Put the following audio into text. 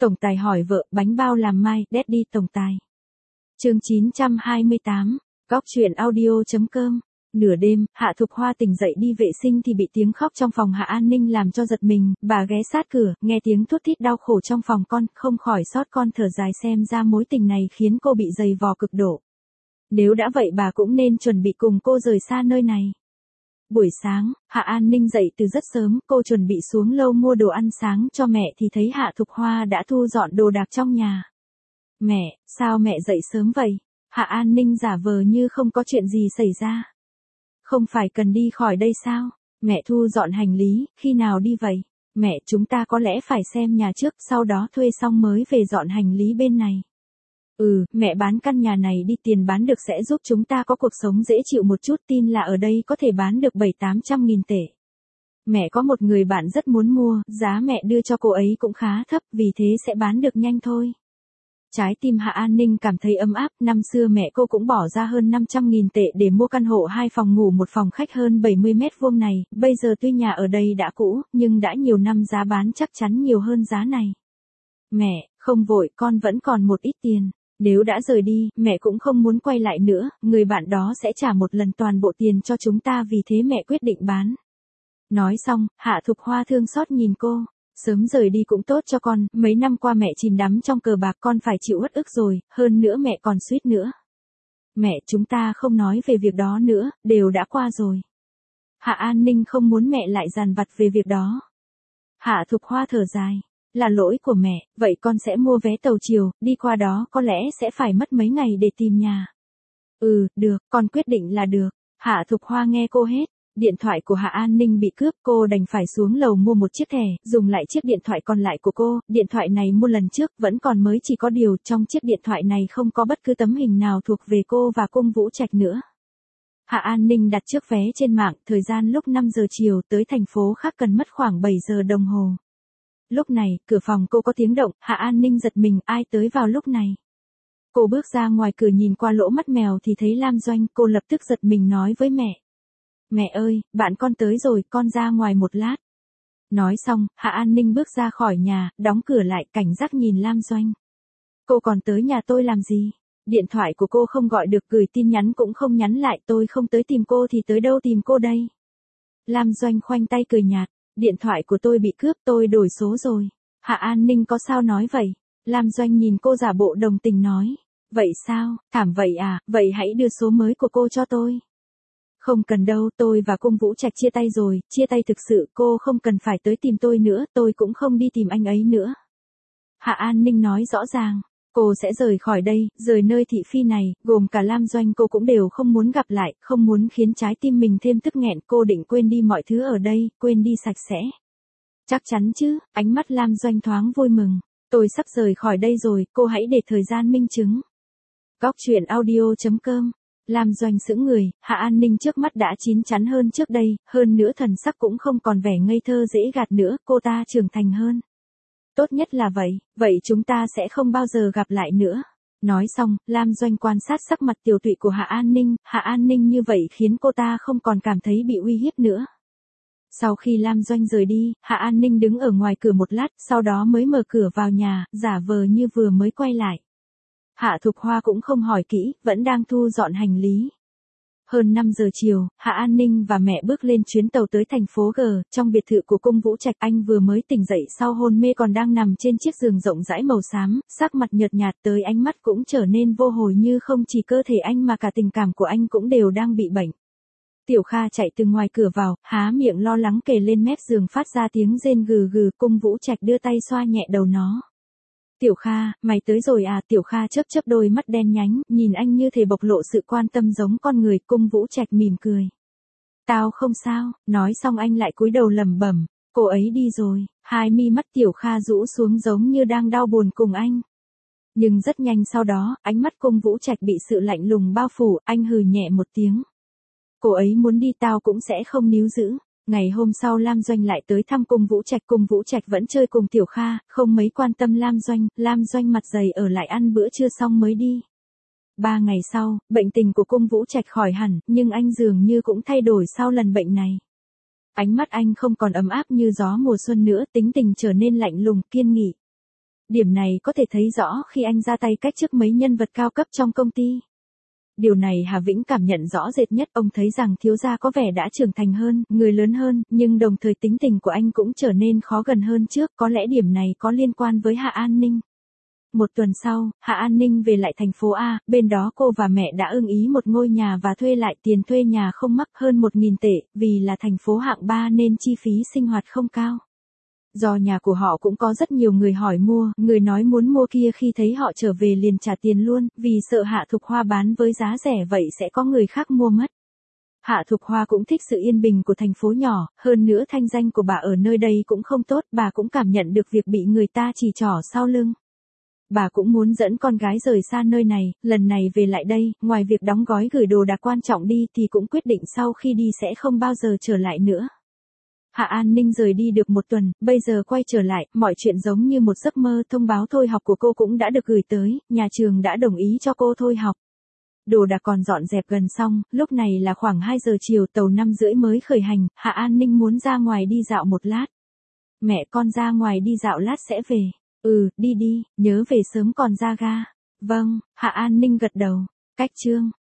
Tổng tài hỏi vợ, bánh bao làm mai, Daddy tổng tài. Chương 928, Góc truyện audio.com. Nửa đêm, Hạ Thục Hoa tỉnh dậy đi vệ sinh thì bị tiếng khóc trong phòng Hạ An Ninh làm cho giật mình, bà ghé sát cửa, nghe tiếng thút thít đau khổ trong phòng con, không khỏi xót con thở dài xem ra mối tình này khiến cô bị dày vò cực độ. Nếu đã vậy bà cũng nên chuẩn bị cùng cô rời xa nơi này. Buổi sáng, Hạ An Ninh dậy từ rất sớm, cô chuẩn bị xuống lâu mua đồ ăn sáng cho mẹ thì thấy Hạ Thục Hoa đã thu dọn đồ đạc trong nhà. Mẹ, sao mẹ dậy sớm vậy? Hạ An Ninh giả vờ như không có chuyện gì xảy ra. Không phải cần đi khỏi đây sao? Mẹ thu dọn hành lý, khi nào đi vậy? Mẹ, chúng ta có lẽ phải xem nhà trước, sau đó thuê xong mới về dọn hành lý bên này. Mẹ bán căn nhà này đi, tiền bán được sẽ giúp chúng ta có cuộc sống dễ chịu một chút, tin là ở đây có thể bán được 700-800 nghìn tệ. Mẹ có một người bạn rất muốn mua, giá mẹ đưa cho cô ấy cũng khá thấp, vì thế sẽ bán được nhanh thôi. Trái tim Hạ An Ninh cảm thấy ấm áp, năm xưa mẹ cô cũng bỏ ra hơn 500 nghìn tệ để mua căn hộ 2 phòng ngủ 1 phòng khách hơn 70 mét vuông này, bây giờ tuy nhà ở đây đã cũ, nhưng đã nhiều năm giá bán chắc chắn nhiều hơn giá này. Mẹ, không vội, con vẫn còn một ít tiền. Nếu đã rời đi, mẹ cũng không muốn quay lại nữa, người bạn đó sẽ trả một lần toàn bộ tiền cho chúng ta, vì thế mẹ quyết định bán. Nói xong, Hạ Thục Hoa thương xót nhìn cô. Sớm rời đi cũng tốt cho con, mấy năm qua mẹ chìm đắm trong cờ bạc, con phải chịu uất ức rồi, hơn nữa mẹ còn suýt nữa. Mẹ, chúng ta không nói về việc đó nữa, đều đã qua rồi. Hạ An Ninh không muốn mẹ lại dằn vặt về việc đó. Hạ Thục Hoa thở dài. Là lỗi của mẹ, vậy con sẽ mua vé tàu chiều, đi qua đó có lẽ sẽ phải mất mấy ngày để tìm nhà. Được, con quyết định là được. Hạ Thục Hoa nghe cô hết. Điện thoại của Hạ An Ninh bị cướp, cô đành phải xuống lầu mua một chiếc thẻ, dùng lại chiếc điện thoại còn lại của cô. Điện thoại này mua lần trước vẫn còn mới, chỉ có điều trong chiếc điện thoại này không có bất cứ tấm hình nào thuộc về cô và Cung Vũ Trạch nữa. Hạ An Ninh đặt trước vé trên mạng, thời gian lúc 5 giờ chiều, tới thành phố khác cần mất khoảng 7 giờ đồng hồ. Lúc này, cửa phòng cô có tiếng động, Hạ An Ninh giật mình, ai tới vào lúc này? Cô bước ra ngoài cửa nhìn qua lỗ mắt mèo thì thấy Lam Doanh, cô lập tức giật mình nói với mẹ. Mẹ ơi, bạn con tới rồi, con ra ngoài một lát. Nói xong, Hạ An Ninh bước ra khỏi nhà, đóng cửa lại, cảnh giác nhìn Lam Doanh. Cô còn tới nhà tôi làm gì? Điện thoại của cô không gọi được, gửi tin nhắn cũng không nhắn lại, tôi không tới tìm cô thì tới đâu tìm cô đây? Lam Doanh khoanh tay cười nhạt. Điện thoại của tôi bị cướp, tôi đổi số rồi. Hạ An Ninh có sao nói vậy? Lam Doanh nhìn cô giả bộ đồng tình nói. Vậy sao, thảm vậy à, vậy hãy đưa số mới của cô cho tôi. Không cần đâu, tôi và Cung Vũ Trạch chia tay rồi, chia tay thực sự, cô không cần phải tới tìm tôi nữa, tôi cũng không đi tìm anh ấy nữa. Hạ An Ninh nói rõ ràng. Cô sẽ rời khỏi đây, rời nơi thị phi này, gồm cả Lam Doanh cô cũng đều không muốn gặp lại, không muốn khiến trái tim mình thêm tức nghẹn, cô định quên đi mọi thứ ở đây, quên đi sạch sẽ. Chắc chắn chứ, ánh mắt Lam Doanh thoáng vui mừng. Tôi sắp rời khỏi đây rồi, cô hãy để thời gian minh chứng. Góc truyện audio.com. Lam Doanh sững người, Hạ An Ninh trước mắt đã chín chắn hơn trước đây, hơn nữa thần sắc cũng không còn vẻ ngây thơ dễ gạt nữa, cô ta trưởng thành hơn. Tốt nhất là vậy chúng ta sẽ không bao giờ gặp lại nữa. Nói xong, Lam Doanh quan sát sắc mặt tiều tụy của Hạ An Ninh như vậy khiến cô ta không còn cảm thấy bị uy hiếp nữa. Sau khi Lam Doanh rời đi, Hạ An Ninh đứng ở ngoài cửa một lát, sau đó mới mở cửa vào nhà, giả vờ như vừa mới quay lại. Hạ Thục Hoa cũng không hỏi kỹ, vẫn đang thu dọn hành lý. Hơn 5 giờ chiều, Hạ An Ninh và mẹ bước lên chuyến tàu tới thành phố G, trong biệt thự của Cung Vũ Trạch. Anh vừa mới tỉnh dậy sau hôn mê, còn đang nằm trên chiếc giường rộng rãi màu xám, sắc mặt nhợt nhạt, tới ánh mắt cũng trở nên vô hồi, như không chỉ cơ thể anh mà cả tình cảm của anh cũng đều đang bị bệnh. Tiểu Kha chạy từ ngoài cửa vào, há miệng lo lắng kề lên mép giường phát ra tiếng rên gừ gừ, Cung Vũ Trạch đưa tay xoa nhẹ đầu nó. Tiểu Kha, mày tới rồi à? Tiểu Kha chớp chớp đôi mắt đen nhánh, nhìn anh như thể bộc lộ sự quan tâm giống con người. Cung Vũ Trạch mỉm cười. Tao không sao, nói xong anh lại cúi đầu lẩm bẩm, cô ấy đi rồi. Hai mi mắt Tiểu Kha rũ xuống giống như đang đau buồn cùng anh. Nhưng rất nhanh sau đó, ánh mắt Cung Vũ Trạch bị sự lạnh lùng bao phủ, anh hừ nhẹ một tiếng. Cô ấy muốn đi tao cũng sẽ không níu giữ. Ngày hôm sau Lam Doanh lại tới thăm Cung Vũ Trạch vẫn chơi cùng Tiểu Kha, không mấy quan tâm Lam Doanh mặt dày ở lại ăn bữa trưa xong mới đi. 3 ngày sau, bệnh tình của Cung Vũ Trạch khỏi hẳn, nhưng anh dường như cũng thay đổi sau lần bệnh này. Ánh mắt anh không còn ấm áp như gió mùa xuân nữa, tính tình trở nên lạnh lùng, kiên nghị. Điểm này có thể thấy rõ khi anh ra tay cách chức mấy nhân vật cao cấp trong công ty. Điều này Hà Vĩnh cảm nhận rõ rệt nhất, ông thấy rằng thiếu gia có vẻ đã trưởng thành hơn, người lớn hơn, nhưng đồng thời tính tình của anh cũng trở nên khó gần hơn trước, có lẽ điểm này có liên quan với Hạ An Ninh. Một tuần sau, Hạ An Ninh về lại thành phố A, bên đó cô và mẹ đã ưng ý một ngôi nhà và thuê lại, tiền thuê nhà không mắc, hơn 1.000 tệ, vì là thành phố hạng 3 nên chi phí sinh hoạt không cao. Do nhà của họ cũng có rất nhiều người hỏi mua, người nói muốn mua kia khi thấy họ trở về liền trả tiền luôn, vì sợ Hạ Thục Hoa bán với giá rẻ vậy sẽ có người khác mua mất. Hạ Thục Hoa cũng thích sự yên bình của thành phố nhỏ, hơn nữa thanh danh của bà ở nơi đây cũng không tốt, bà cũng cảm nhận được việc bị người ta chỉ trỏ sau lưng. Bà cũng muốn dẫn con gái rời xa nơi này, lần này về lại đây, ngoài việc đóng gói gửi đồ đạc quan trọng đi thì cũng quyết định sau khi đi sẽ không bao giờ trở lại nữa. Hạ An Ninh rời đi được một tuần, bây giờ quay trở lại, mọi chuyện giống như một giấc mơ, thông báo thôi học của cô cũng đã được gửi tới, nhà trường đã đồng ý cho cô thôi học. Đồ đạc còn dọn dẹp gần xong, lúc này là khoảng 2 giờ chiều, tàu 5:30 mới khởi hành, Hạ An Ninh muốn ra ngoài đi dạo một lát. Mẹ con ra ngoài đi dạo lát sẽ về. Ừ, đi đi, nhớ về sớm còn ra ga. Vâng, Hạ An Ninh gật đầu. Cách chương